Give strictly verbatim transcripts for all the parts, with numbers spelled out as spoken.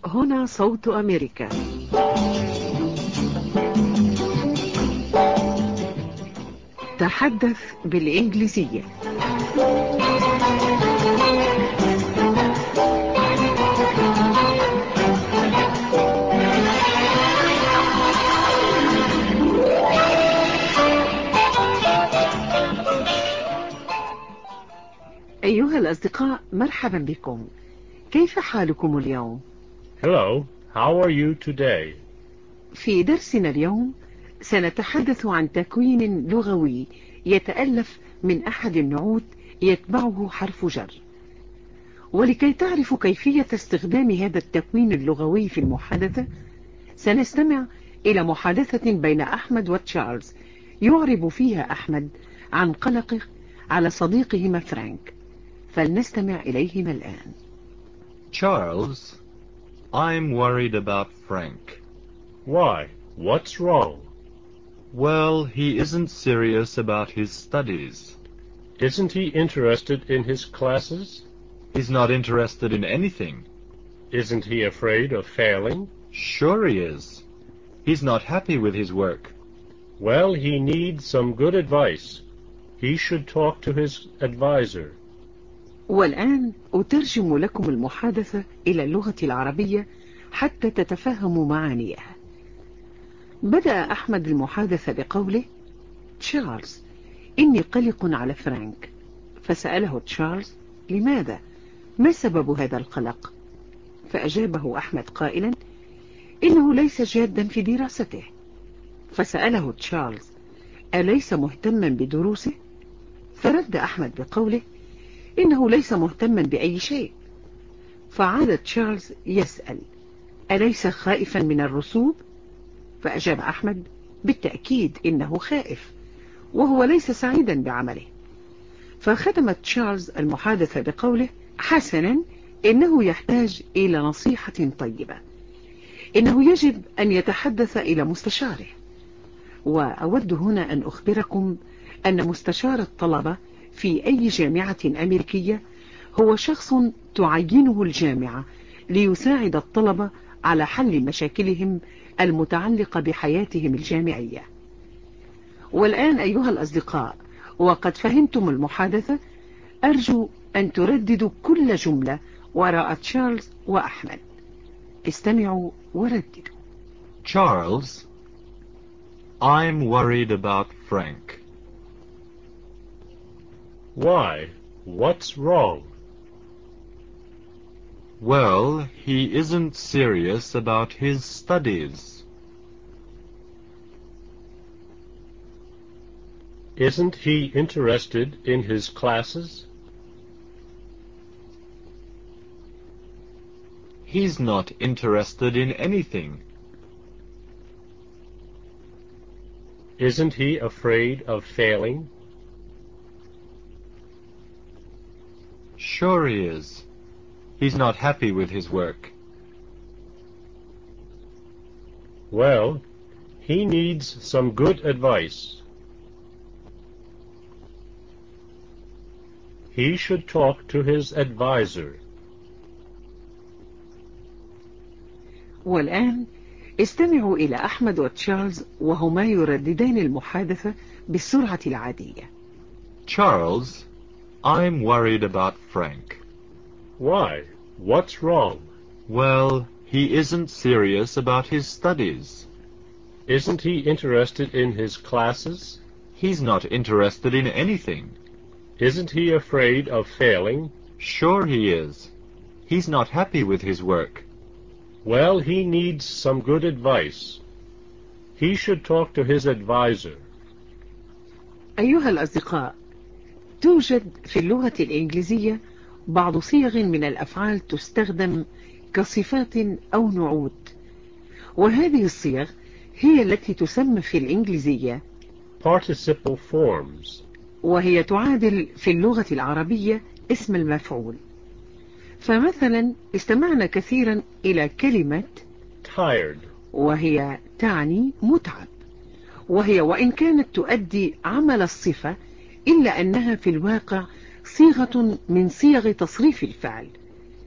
هنا صوت أمريكا. تحدث بالإنجليزية. أيها الأصدقاء، مرحبا بكم. كيف حالكم اليوم؟ Hello, how are you today? في درسنا اليوم سنتحدث عن تكوين لغوي يتألف من أحد النعوت يتبعه حرف جر. ولكي تعرفوا كيفية استخدام هذا التكوين اللغوي في المحادثة، سنستمع إلى محادثة بين أحمد وتشارلز يعرب فيها أحمد عن قلقه على صديقهما فرانك. فلنستمع إليهما الآن. Charles, I'm worried about Frank. Why? What's wrong? Well, he isn't serious about his studies. Isn't he interested in his classes? He's not interested in anything. Isn't he afraid of failing? Sure he is. He's not happy with his work. Well, he needs some good advice. He should talk to his advisor. والآن أترجم لكم المحادثة إلى اللغة العربية حتى تتفهموا معانيها. بدأ أحمد المحادثة بقوله: تشارلز، إني قلق على فرانك. فسأله تشارلز: لماذا؟ ما سبب هذا القلق؟ فأجابه أحمد قائلا: إنه ليس جادا في دراسته. فسأله تشارلز: أليس مهتما بدروسه؟ فرد أحمد بقوله: إنه ليس مهتما بأي شيء. فعاد تشارلز يسأل: أليس خائفا من الرسوب؟ فأجاب أحمد: بالتأكيد إنه خائف، وهو ليس سعيدا بعمله. فختم تشارلز المحادثة بقوله: حسنا، إنه يحتاج إلى نصيحة طيبة. إنه يجب أن يتحدث إلى مستشاره. وأود هنا أن أخبركم أن مستشار الطلبة في أي جامعة أمريكية هو شخص تعينه الجامعة ليساعد الطلبة على حل مشاكلهم المتعلقة بحياتهم الجامعية. والآن أيها الأصدقاء، وقد فهمتم المحادثة، أرجو أن ترددوا كل جملة وراء تشارلز وأحمد. استمعوا ورددوا. Charles, I'm worried about Frank. Why? What's wrong? Well, he isn't serious about his studies. Isn't he interested in his classes? He's not interested in anything. Isn't he afraid of failing? Sure he is. He's not happy with his work. Well, he needs some good advice. He should talk to his advisor. والآن استمعوا إلى أحمد وتشارلز وهما يرددان المحادثة بالسرعة العادية. Charles, I'm worried about Frank. Why? What's wrong? Well, he isn't serious about his studies. Isn't he interested in his classes? He's not interested in anything. Isn't he afraid of failing? Sure he is. He's not happy with his work. Well, he needs some good advice. He should talk to his advisor. أيها الأصدقاء، توجد في اللغة الإنجليزية بعض صيغ من الأفعال تستخدم كصفات أو نعوت، وهذه الصيغ هي التي تسمى في الإنجليزية Participle forms. وهي تعادل في اللغة العربية اسم المفعول. فمثلا استمعنا كثيرا إلى كلمة Tired. وهي تعني متعب، وهي وإن كانت تؤدي عمل الصفة إلا أنها في الواقع صيغة من صيغ تصريف الفعل.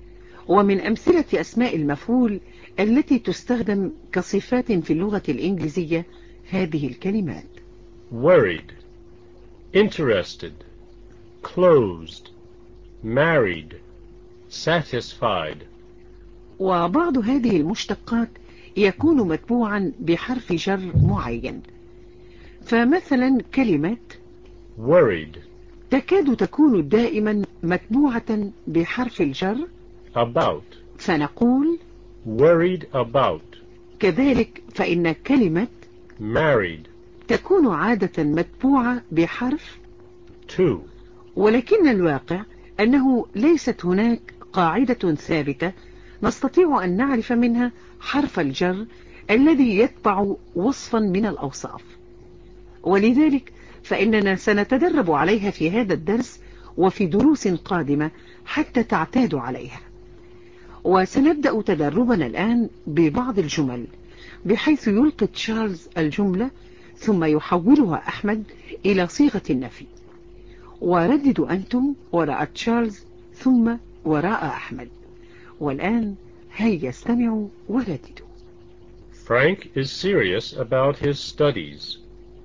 ومن أمثلة أسماء المفعول التي تستخدم كصفات في اللغة الإنجليزية هذه الكلمات: worried, interested, closed, married, satisfied. وبعض هذه المشتقات يكون متبوعا بحرف جر معين، فمثلا كلمة worried تكاد تكون دائما متبوعة بحرف الجر about, فنقول worried about. كذلك فإن كلمة married تكون عادة متبوعة بحرف to. ولكن الواقع أنه ليست هناك قاعدة ثابتة نستطيع أن نعرف منها حرف الجر الذي يتبع وصفا من الأوصاف، ولذلك فإننا سنتدرب عليها في هذا الدرس وفي دروس قادمة حتى تعتادوا عليها. وسنبدأ تدربنا الآن ببعض الجمل، بحيث يلقي تشارلز الجملة ثم يحولها أحمد إلى صيغة النفي، ورددوا أنتم وراء تشارلز ثم وراء أحمد. والآن هيا استمعوا ورددوا. Frank is serious about his studies.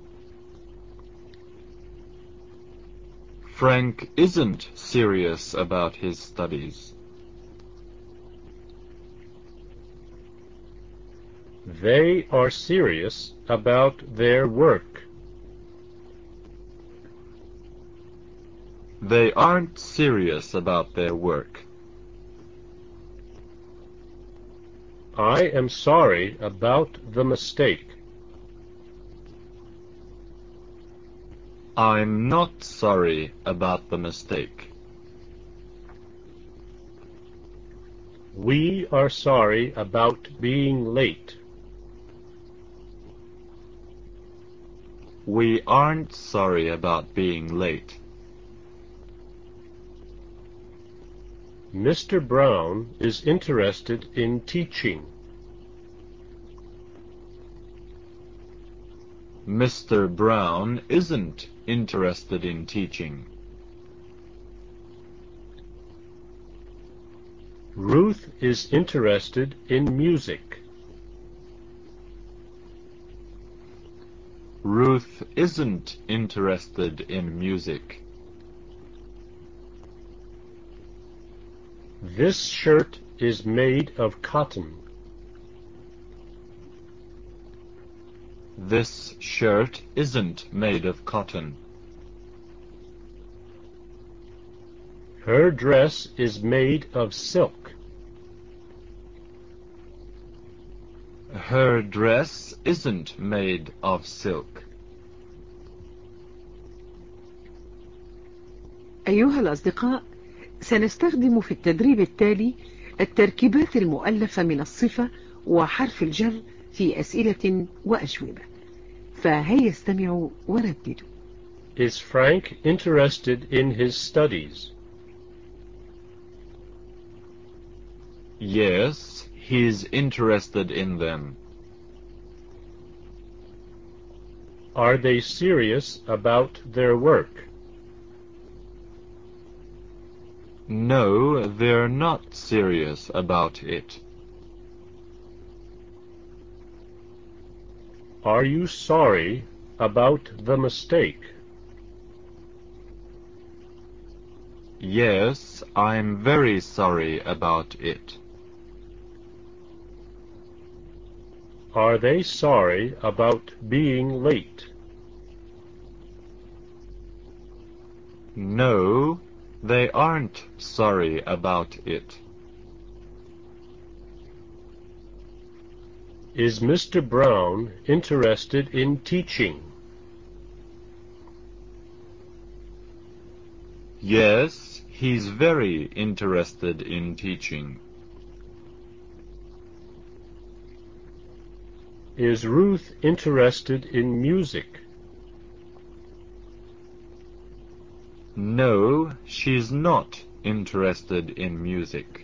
Frank isn't serious about his studies. They are serious about their work. They aren't serious about their work. I am sorry about the mistake. I'm not sorry about the mistake. We are sorry about being late. We aren't sorry about being late. Mister Brown is interested in teaching. Mister Brown isn't interested in teaching. Ruth is interested in music. Ruth isn't interested in music. This shirt is made of cotton. This shirt isn't made of cotton. Her dress is made of silk. Her dress isn't made of silk. أيها الأصدقاء، سنستخدم في التدريب التالي التركيبات المؤلفة من الصفة وحرف الجر في أسئلة وأجوبة، فهيا استمعوا ورددوا. Is Frank interested in his studies? Yes, he's interested in them. Are they serious about their work? No, they're not serious about it. Are you sorry about the mistake? Yes, I'm very sorry about it. Are they sorry about being late? No, they aren't sorry about it. Is Mister Brown interested in teaching? Yes, he's very interested in teaching. Is Ruth interested in music? No, she's not interested in music.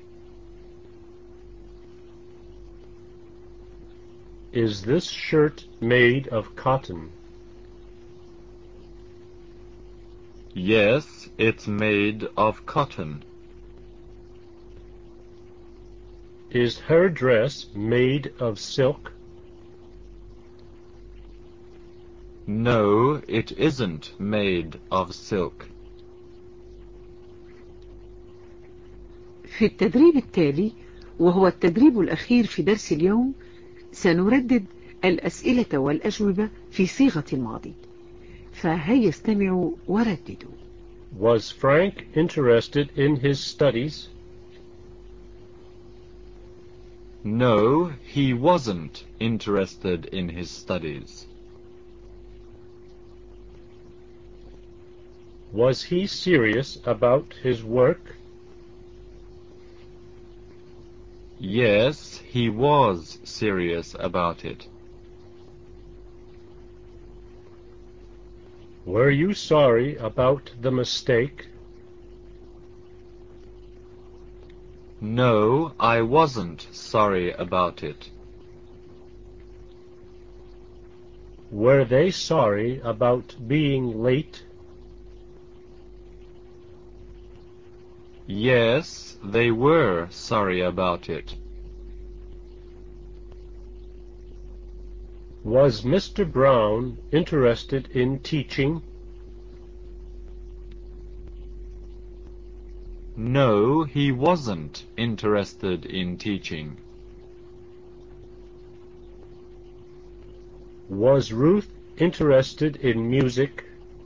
Is this shirt made of cotton? Yes, it's made of cotton. Is her dress made of silk? No, it isn't made of silk. في التدريب التالي وهو التدريب الأخير في درس اليوم سنردد الأسئلة والأجوبة في صيغة الماضي، فهيا استمعوا ورددوا. Was Frank interested in his studies? No, he wasn't interested in his studies. Was he serious about his work? Yes, he was serious about it. Were you sorry about the mistake? No, I wasn't sorry about it. Were they sorry about being late? Yes, they were sorry about it. Was Mister Brown interested in teaching? No, he wasn't interested in teaching. Was Ruth interested in music?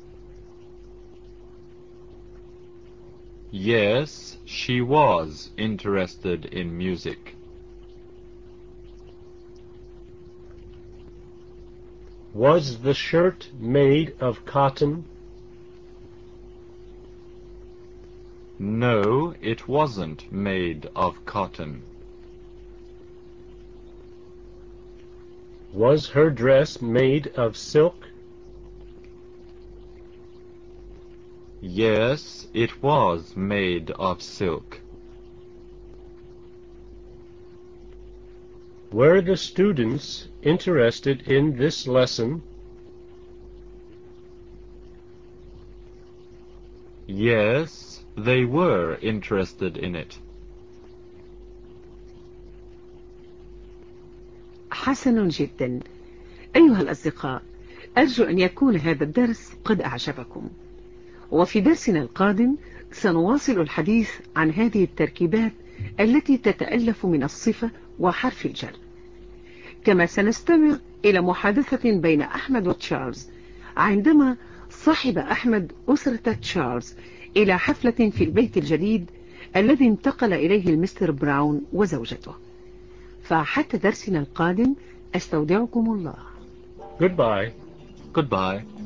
Yes, she was interested in music. Was the shirt made of cotton? No, it wasn't made of cotton. Was her dress made of silk? Yes, it was made of silk. Were the students interested in this lesson? Yes, they were interested in it. حسن جدا. أيها الأصدقاء، أرجو أن يكون هذا الدرس قد أعجبكم، وفي درسنا القادم سنواصل الحديث عن هذه التركيبات التي تتألف من الصفة وحرف الجر، كما سنستمع إلى محادثة بين أحمد وتشارلز عندما صاحب أحمد أسرة تشارلز إلى حفلة في البيت الجديد الذي انتقل إليه المستر براون وزوجته. فحتى درسنا القادم أستودعكم الله. Goodbye. Goodbye.